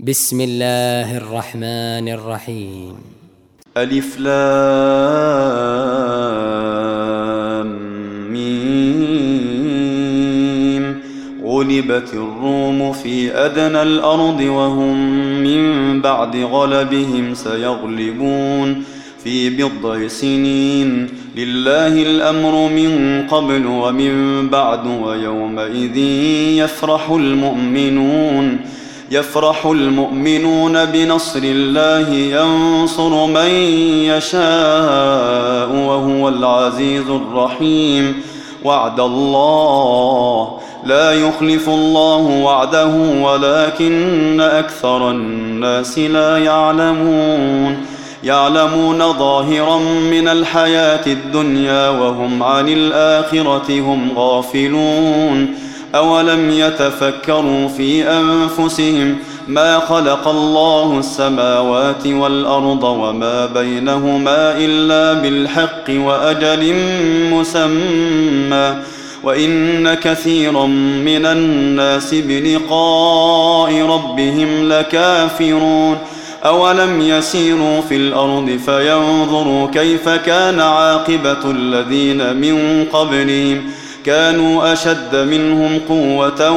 بسم الله الرحمن الرحيم. ألف لام ميم. غلبت الروم في أدنى الأرض وهم من بعد غلبهم سيغلبون في بضع سنين. لله الأمر من قبل ومن بعد ويومئذ يفرح المؤمنون بنصر الله ينصر من يشاء وهو العزيز الرحيم. وعد الله لا يخلف الله وعده ولكن أكثر الناس لا يعلمون ظاهرا من الحياة الدنيا وهم عن الآخرة هم غافلون. أولم يتفكروا في أنفسهم ما خلق الله السماوات والأرض وما بينهما إلا بالحق وأجل مسمى وإن كثيرا من الناس بلقاء ربهم لكافرون. أولم يسيروا في الأرض فينظروا كيف كان عاقبة الذين من قبلهم كانوا أشد منهم قوة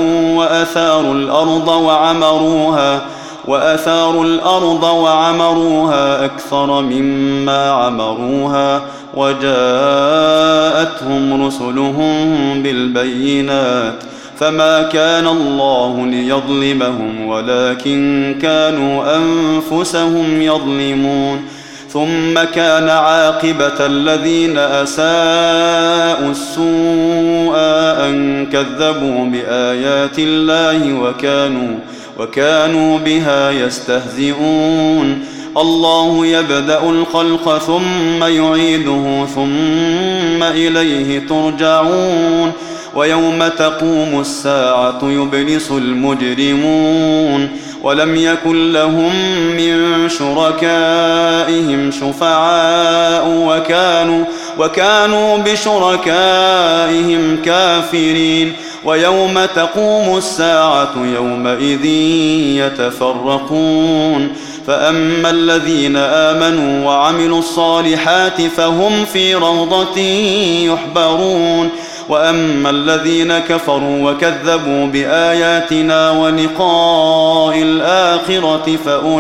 وأثاروا الأرض وعمروها أكثر مما عمروها وجاءتهم رسلهم بالبينات فما كان الله ليظلمهم ولكن كانوا أنفسهم يظلمون. ثم كان عاقبة الذين أساءوا السوء أن كذبوا بآيات الله وكانوا بها يستهزئون. الله يبدأ الخلق ثم يعيده ثم إليه ترجعون. ويوم تقوم الساعة يبلس المجرمون ولم يكن لهم من شركائهم شفعاء وكانوا بشركائهم كافرين. ويوم تقوم الساعة يومئذ يتفرقون. فأما الذين آمنوا وعملوا الصالحات فهم في روضة يحبرون. وأما الذين كفروا وكذبوا بآياتنا ولقاء الآخرة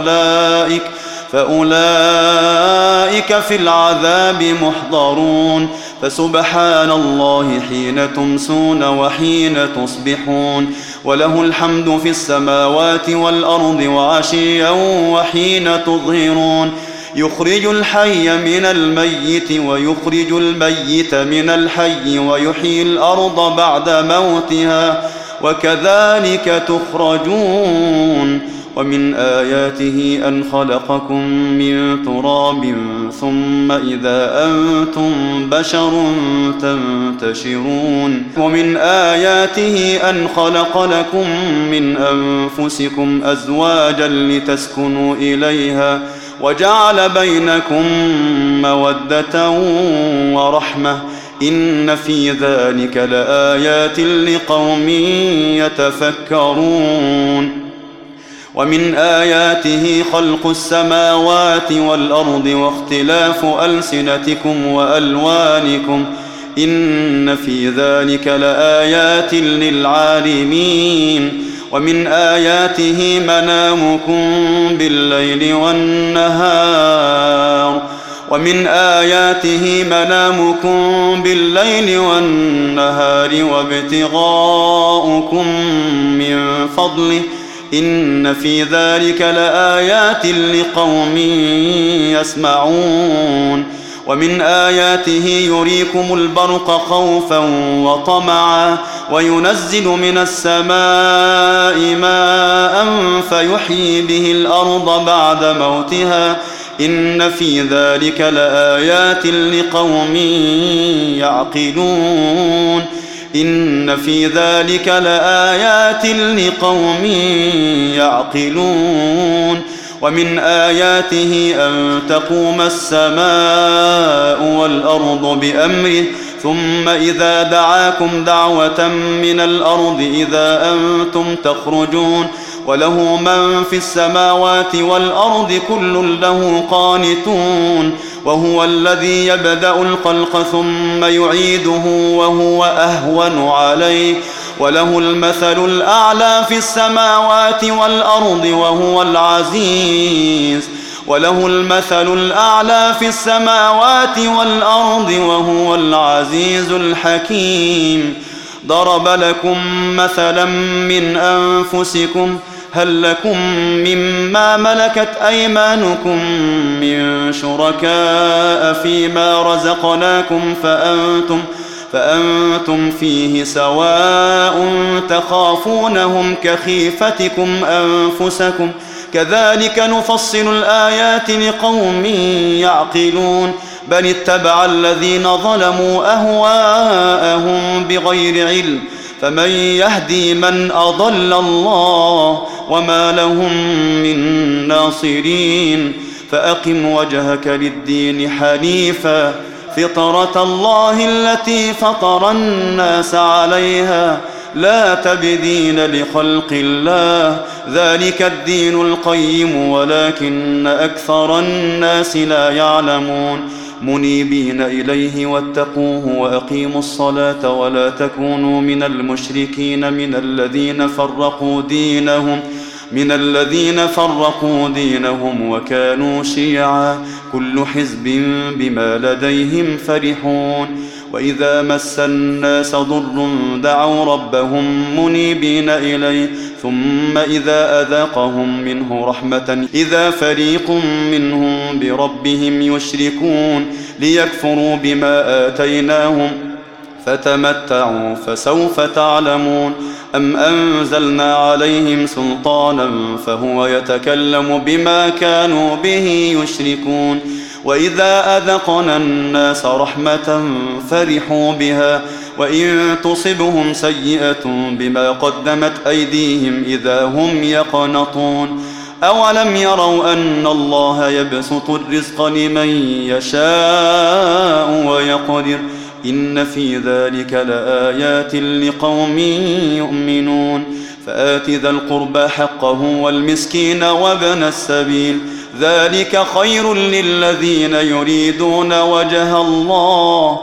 فأولئك في العذاب محضرون. فسبحان الله حين تمسون وحين تصبحون وله الحمد في السماوات والأرض وعشيا وحين تظهرون. يخرج الحي من الميت ويخرج الميت من الحي ويحيي الأرض بعد موتها وكذلك تخرجون. ومن آياته أن خلقكم من تراب ثم إذا أنتم بشر تنتشرون. ومن آياته أن خلق لكم من أنفسكم أزواجا لتسكنوا إليها وجعل بينكم مودة ورحمة إن في ذلك لآيات لقوم يتفكرون. ومن آياته خلق السماوات والأرض واختلاف ألسنتكم وألوانكم إن في ذلك لآيات للعالمين. ومن آياته منامكم بالليل والنهار وابتغاؤكم من فضله إن في ذلك لآيات لقوم يسمعون. ومن آياته يريكم البرق خوفا وطمعا وينزل من السماء ماء فيحيي به الأرض بعد موتها إن في ذلك لآيات لقوم يعقلون. إن في ذلك لآيات لقوم يعقلون. ومن آياته أن تقوم السماء والأرض بأمره ثم إذا دعاكم دعوة من الأرض إذا أنتم تخرجون وله من في السماوات والأرض كل له قانتون وهو الذي يبدأ الخلق ثم يعيده وهو أهون عليه وله المثل الأعلى في السماوات والأرض وهو العزيز وله المثل الأعلى في السماوات والأرض وهو العزيز الحكيم ضرب لكم مثلا من أنفسكم هل لكم مما ملكت أيمانكم من شركاء فيما رزقناكم فأنتم فيه سواء تخافونهم كخيفتكم أنفسكم كذلك نفصل الآيات لقوم يعقلون بل اتبع الذين ظلموا أهواءهم بغير علم فمن يهدي من أضل الله وما لهم من ناصرين فأقم وجهك للدين حنيفا فطرة الله التي فطر الناس عليها لا تبديل لخلق الله ذلك الدين القيم ولكن أكثر الناس لا يعلمون منيبين إليه واتقوه وأقيموا الصلاة ولا تكونوا من المشركين من الذين فرقوا دينهم وكانوا شيعا كل حزب بما لديهم فرحون وإذا مس الناس ضر دعوا ربهم منيبين إليه ثم إذا أذاقهم منه رحمة إذا فريق منهم بربهم يشركون ليكفروا بما آتيناهم فتمتعوا فسوف تعلمون أم أنزلنا عليهم سلطانا فهو يتكلم بما كانوا به يشركون وإذا أذقنا الناس رحمة فرحوا بها وإن تصبهم سيئة بما قدمت أيديهم إذا هم يقنطون أولم يروا أن الله يبسط الرزق لمن يشاء ويقدر إن في ذلك لآيات لقوم يؤمنون فآت ذا القربى حقه والمسكين وابن السبيل ذلك خير للذين يريدون وجه الله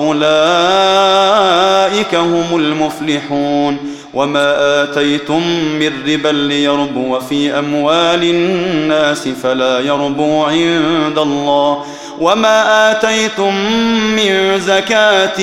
وأولئك هم المفلحون وما آتيتم من ربا ليربو في أموال الناس فلا يربو عند الله وما آتيتم من زكاة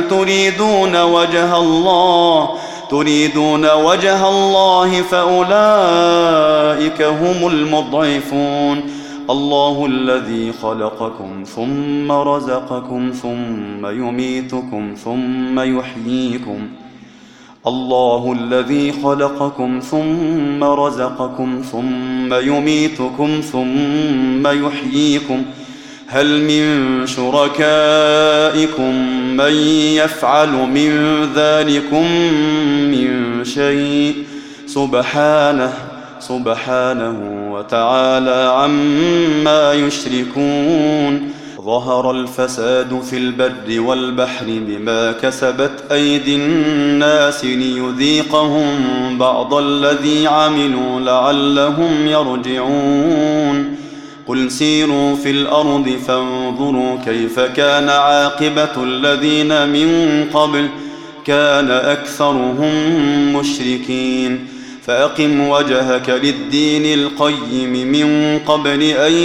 تريدون وجه الله فأولئك هم المضعفون الله الذي خلقكم ثم رزقكم ثم يميتكم ثم يحييكم الله الذي خلقكم ثم رزقكم ثم يميتكم ثم يحييكم هل من شركائكم من يفعل من ذلكم من شيء سبحانه وتعالى عما يشركون ظهر الفساد في البر والبحر بما كسبت أيدي الناس ليذيقهم بعض الذي عملوا لعلهم يرجعون قل سيروا في الأرض فانظروا كيف كان عاقبة الذين من قبل كان أكثرهم مشركين فأقم وجهك للدين القيم من قبل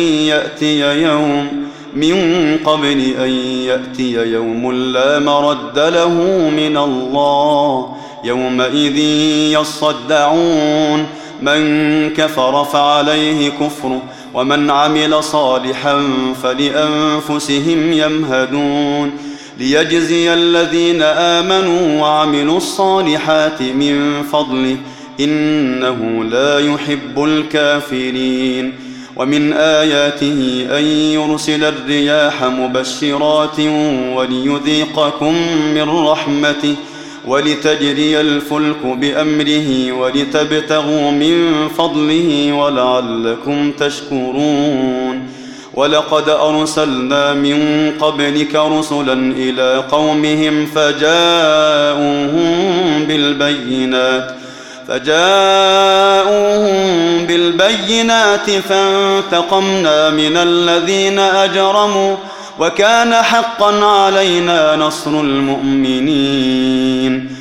أن يأتي يوم لا مرد له من الله يومئذ يصدعون من كفر فعليه كفره ومن عمل صالحا فلأنفسهم يمهدون ليجزي الذين آمنوا وعملوا الصالحات من فضله إنه لا يحب الكافرين ومن آياته أن يرسل الرياح مبشرات وليذيقكم من رحمته ولتجري الفلك بأمره ولتبتغوا من فضله ولعلكم تشكرون ولقد أرسلنا من قبلك رسلا إلى قومهم فجاءوهم فجاءوهم بالبينات فانتقمنا من الذين أجرموا وكان حقا علينا نصر المؤمنين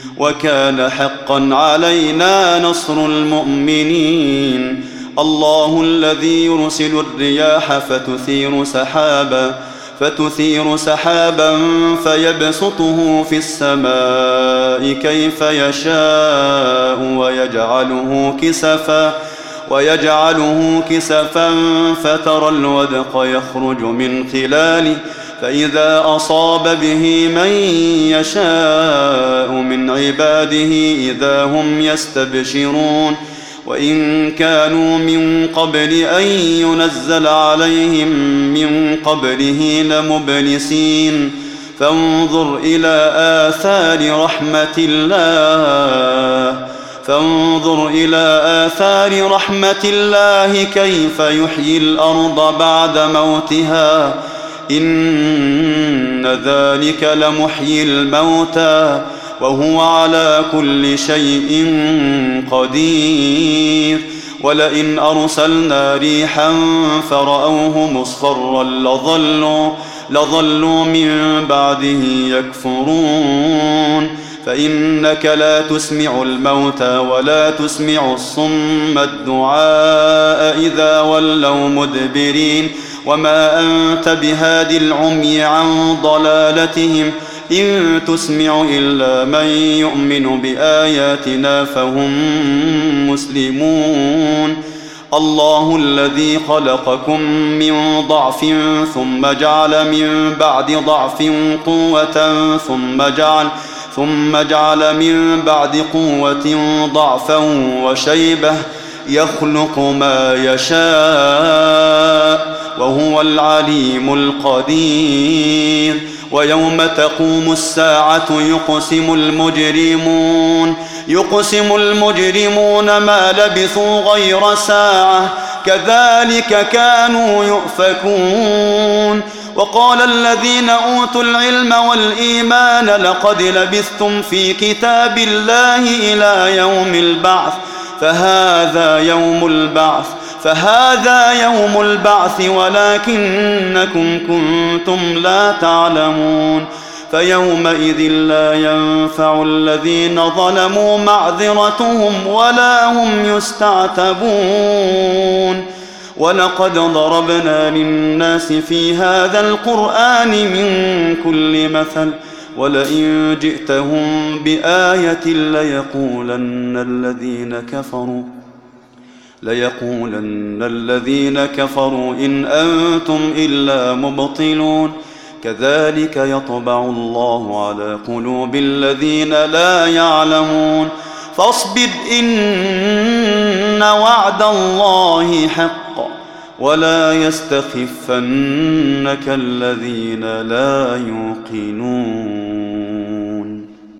الله الذي يرسل الرياح فتثير سحابا فيبسطه في السماء كيف يشاء ويجعله كسفا فترى الودق يخرج من خلاله فإذا أصاب به من يشاء من عباده إذا هم يستبشرون وإن كانوا من قبل أن ينزل عليهم من قبله لمبلسين فانظر إلى آثار رحمة الله كيف يحيي الأرض بعد موتها إن ذلك لمحيي الموتى وهو على كل شيء قدير ولئن أرسلنا ريحا فرأوه مصفرا لظلوا من بعده يكفرون فإنك لا تسمع الموتى ولا تسمع الصم الدعاء إذا ولوا مدبرين وما أنت بهاد العمي عن ضلالتهم إن تسمع إلا من يؤمن بآياتنا فهم مسلمون الله الذي خلقكم من ضعف ثم جعل من بعد ضعف قوة ثم جعل من بعد قوة ضعفا وشيبة يخلق ما يشاء وهو العليم القدير ويوم تقوم الساعة يقسم المجرمون ما لبثوا غير ساعة كذلك كانوا يؤفكون وقال الذين أوتوا العلم والإيمان لقد لبثتم في كتاب الله إلى يوم البعث فهذا يوم البعث ولكنكم كنتم لا تعلمون فيومئذ لا ينفع الذين ظلموا معذرتهم ولا هم يستعتبون ولقد ضربنا للناس في هذا القرآن من كل مثل ولئن جئتهم بآية ليقولن الذين كفروا إن أنتم إلا مبطلون كذلك يطبع الله على قلوب الذين لا يعلمون فاصبر إن وعد الله حق ولا يستخفنك الذين لا يوقنون